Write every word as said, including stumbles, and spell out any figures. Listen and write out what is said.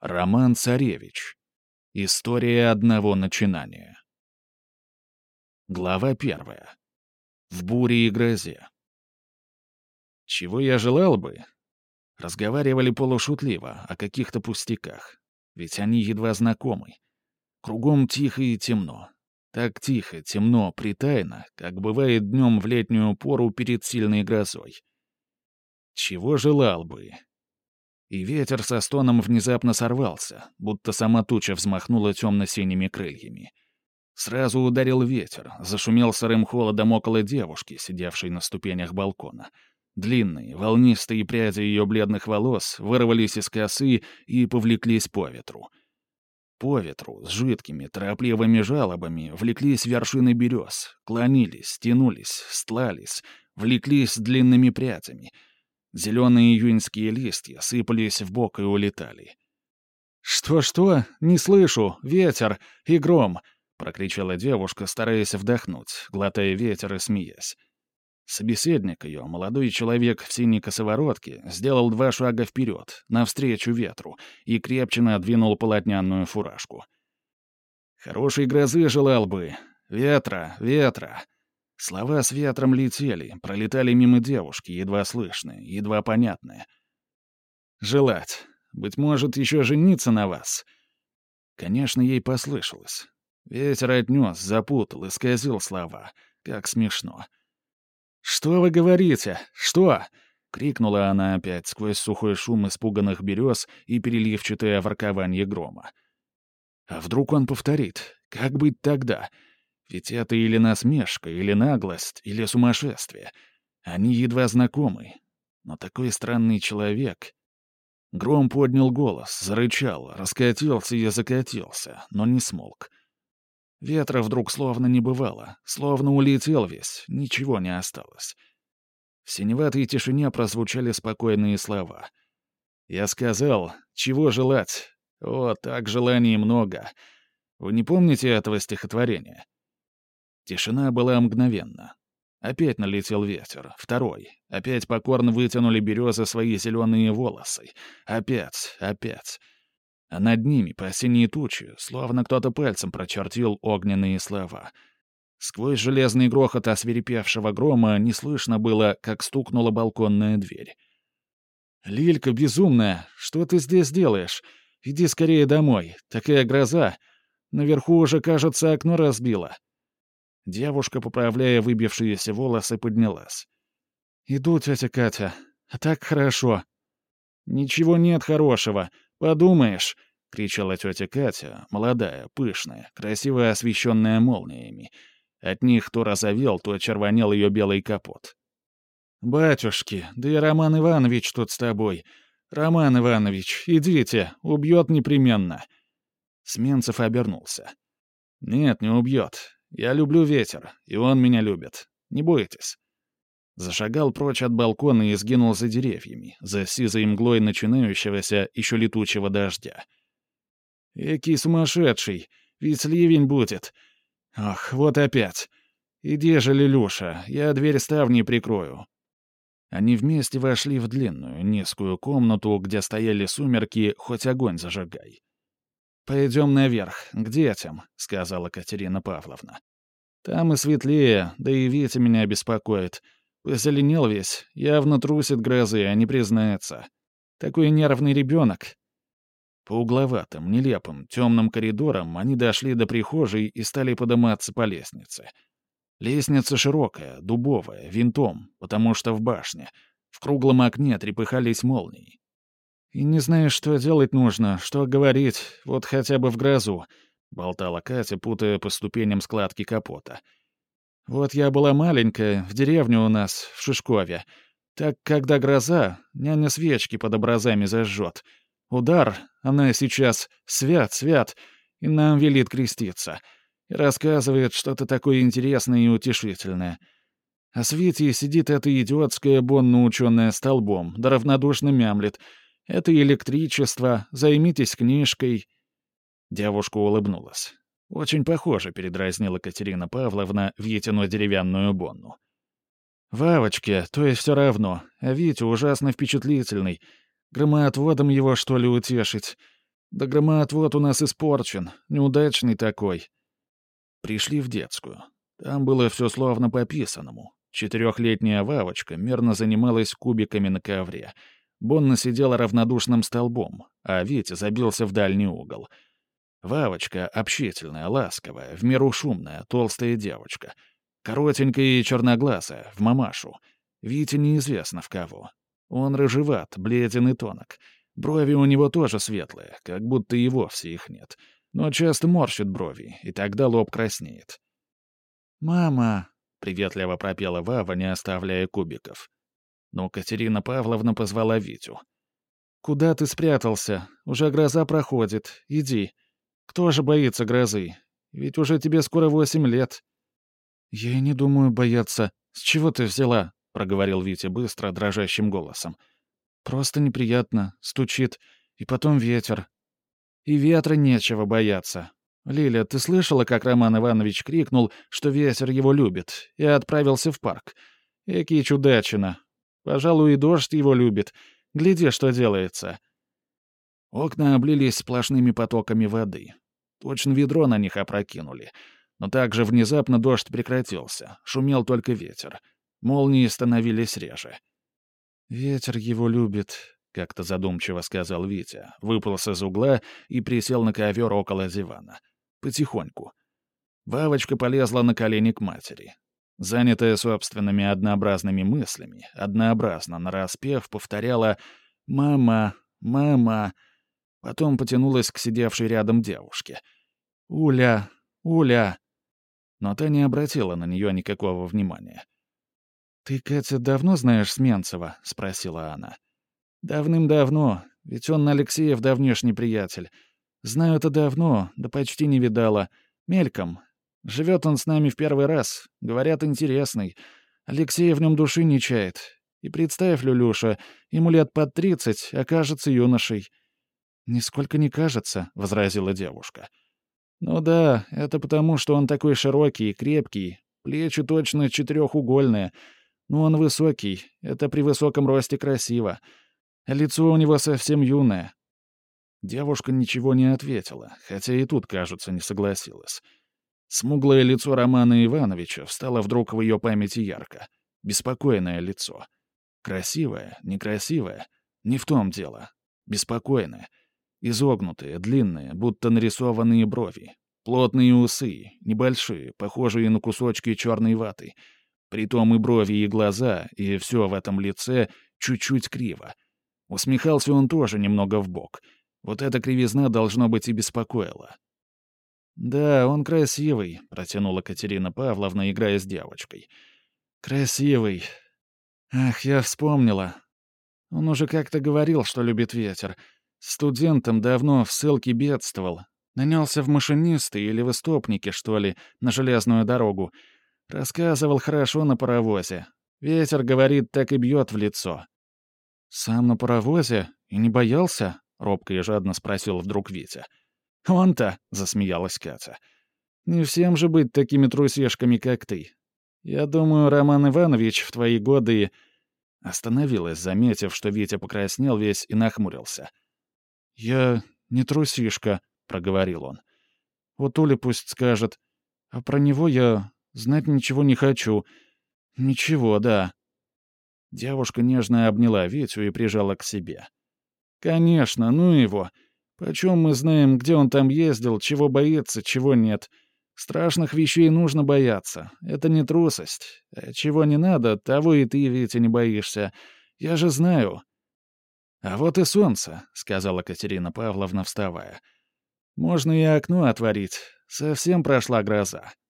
Роман Царевич. История одного начинания. Глава первая. В буре и грозе. Чего я желал бы? Разговаривали полушутливо о каких-то пустяках. Ведь они едва знакомы. Кругом тихо и темно. Так тихо, темно, притайно, как бывает днем в летнюю пору перед сильной грозой. Чего желал бы? И ветер со стоном внезапно сорвался, будто сама туча взмахнула темно-синими крыльями. Сразу ударил ветер, зашумел сырым холодом около девушки, сидевшей на ступенях балкона. Длинные, волнистые пряди ее бледных волос вырвались из косы и повлеклись по ветру. По ветру, с жидкими, торопливыми жалобами, влеклись вершины берез, клонились, тянулись, стлались, влеклись длинными прядями. Зеленые июньские листья сыпались в бок и улетали. «Что-что? Не слышу! Ветер и гром!» — прокричала девушка, стараясь вдохнуть, глотая ветер и смеясь. Собеседник ее, молодой человек в синей косоворотке, сделал два шага вперед, навстречу ветру, и крепче надвинул полотняную фуражку. «Хорошей грозы желал бы. Ветра, ветра!» Слова с ветром летели, пролетали мимо девушки, едва слышные, едва понятные. «Желать. Быть может, еще жениться на вас?» Конечно, ей послышалось. Ветер отнес, запутал, исказил слова. Как смешно. «Что вы говорите? Что?» — крикнула она опять сквозь сухой шум испуганных берез и переливчатое воркование грома. «А вдруг он повторит? Как быть тогда? Ведь это или насмешка, или наглость, или сумасшествие. Они едва знакомы. Но такой странный человек...» Гром поднял голос, зарычал, раскатился и закатился, но не смолк. Ветра вдруг словно не бывало, словно улетел весь, ничего не осталось. В синеватой тишине прозвучали спокойные слова. «Я сказал, чего желать? О, так желаний много. Вы не помните этого стихотворения?» Тишина была мгновенна. Опять налетел ветер, второй. Опять покорно вытянули березы свои зеленые волосы. Опять, опять. А над ними, по синей туче, словно кто-то пальцем прочертил огненные слова. Сквозь железный грохот освирепевшего грома не слышно было, как стукнула балконная дверь. «Лилька безумная, что ты здесь делаешь? Иди скорее домой, такая гроза. Наверху уже, кажется, окно разбило». Девушка, поправляя выбившиеся волосы, поднялась. «Иду, тетя Катя. А так хорошо». «Ничего нет хорошего. Подумаешь», — кричала тетя Катя, молодая, пышная, красиво освещенная молниями. От них то розовел, то червонел ее белый капот. «Батюшки, да и Роман Иванович тут с тобой. Роман Иванович, идите, убьет непременно». Сменцев обернулся. «Нет, не убьет. Я люблю ветер, и он меня любит. Не бойтесь». Зашагал прочь от балкона и сгинул за деревьями, за сизой мглой начинающегося еще летучего дождя. «Экий сумасшедший! Ведь ливень будет! Ах, вот опять! Иди же, Лилюша, я дверь ставни прикрою». Они вместе вошли в длинную, низкую комнату, где стояли сумерки, хоть огонь зажигай. «Пойдем наверх, к детям», — сказала Катерина Павловна. «Там и светлее, да и Витя меня беспокоит. Позеленел весь, явно трусит грозы, а не признается. Такой нервный ребенок». По угловатым, нелепым, темным коридорам они дошли до прихожей и стали подниматься по лестнице. Лестница широкая, дубовая, винтом, потому что в башне. В круглом окне трепыхались молнии. «И не знаешь, что делать нужно, что говорить, вот хотя бы в грозу», — болтала Катя, путая по ступеням складки капота. «Вот я была маленькая, в деревне у нас, в Шишкове. Так, когда гроза, няня свечки под образами зажжет. Удар, она сейчас свят, свят, и нам велит креститься. И рассказывает что-то такое интересное и утешительное. А с Витей сидит эта идиотская бонна-ученая столбом, да равнодушно мямлет. Это электричество, займитесь книжкой». Девушка улыбнулась. Очень похоже, передразнила Катерина Павловна Витину деревянную бонну. «Вавочке, то есть все равно, а Витя ужасно впечатлительный. Громоотводом его, что ли, утешить? Да громоотвод у нас испорчен, неудачный такой». Пришли в детскую. Там было все словно по писанному. Четырехлетняя Вавочка мирно занималась кубиками на ковре. Бонна сидела равнодушным столбом, а Витя забился в дальний угол. Вавочка общительная, ласковая, в меру шумная, толстая девочка. Коротенькая и черноглазая, в мамашу. Витя неизвестно в кого. Он рыжеват, бледен и тонок. Брови у него тоже светлые, как будто и вовсе их нет. Но часто морщит брови, и тогда лоб краснеет. «Мама!» — приветливо пропела Вава, не оставляя кубиков. Но Катерина Павловна позвала Витю. «Куда ты спрятался? Уже гроза проходит. Иди. Кто же боится грозы? Ведь уже тебе скоро восемь лет». «Я и не думаю бояться. С чего ты взяла?» — проговорил Витя быстро, дрожащим голосом. «Просто неприятно. Стучит. И потом ветер. И ветра нечего бояться. Лиля, ты слышала, как Роман Иванович крикнул, что ветер его любит, и отправился в парк? Экий чудачина. Пожалуй, и дождь его любит. Гляди, что делается». Окна облились сплошными потоками воды. Точно ведро на них опрокинули. Но также внезапно дождь прекратился. Шумел только ветер. Молнии становились реже. «Ветер его любит», — как-то задумчиво сказал Витя, выполз из угла и присел на ковер около дивана. Потихоньку. Вавочка полезла на колени к матери. Занятая собственными однообразными мыслями, однообразно нараспев повторяла «мама, мама». Потом потянулась к сидевшей рядом девушке. «Уля, Уля». Но та не обратила на нее никакого внимания. «Ты, Катя, давно знаешь Сменцева?» — спросила она. «Давным-давно, ведь он Алексеев давнешний приятель. Знаю это давно, да почти не видала. Мельком. Живет он с нами в первый раз. Говорят, интересный. Алексей в нем души не чает. И представь, Люлюша, ему лет под тридцать, а кажется юношей». «Нисколько не кажется», — возразила девушка. «Ну да, это потому, что он такой широкий и крепкий. Плечи точно четырехугольные. Но он высокий. Это при высоком росте красиво. А лицо у него совсем юное». Девушка ничего не ответила, хотя и тут, кажется, не согласилась. Смуглое лицо Романа Ивановича встало вдруг в ее памяти ярко. Беспокойное лицо. Красивое, некрасивое. Не в том дело. Беспокойное. Изогнутые, длинные, будто нарисованные брови. Плотные усы, небольшие, похожие на кусочки черной ваты. Притом и брови, и глаза, и все в этом лице чуть-чуть криво. Усмехался он тоже немного вбок. Вот эта кривизна, должно быть, и беспокоила. «Да, он красивый», — протянула Катерина Павловна, играя с девочкой. «Красивый. Ах, я вспомнила. Он уже как-то говорил, что любит ветер. Студентом давно в ссылке бедствовал. Нанялся в машинисты или в истопники, что ли, на железную дорогу. Рассказывал хорошо на паровозе. Ветер, говорит, так и бьет в лицо». «Сам на паровозе? И не боялся?» — робко и жадно спросил вдруг Витя. «Он-то», — засмеялась Катя. «Не всем же быть такими трусишками, как ты. Я думаю, Роман Иванович в твои годы...» Остановилась, заметив, что Витя покраснел весь и нахмурился. «Я не трусишка», — проговорил он. «Вот Оля пусть скажет. А про него я знать ничего не хочу. Ничего, да». Девушка нежно обняла Витю и прижала к себе. «Конечно, ну его. Почем мы знаем, где он там ездил, чего боится, чего нет? Страшных вещей нужно бояться. Это не трусость. А чего не надо, того и ты, Витя, не боишься. Я же знаю». «А вот и солнце», — сказала Катерина Павловна, вставая. «Можно и окно отворить. Совсем прошла гроза».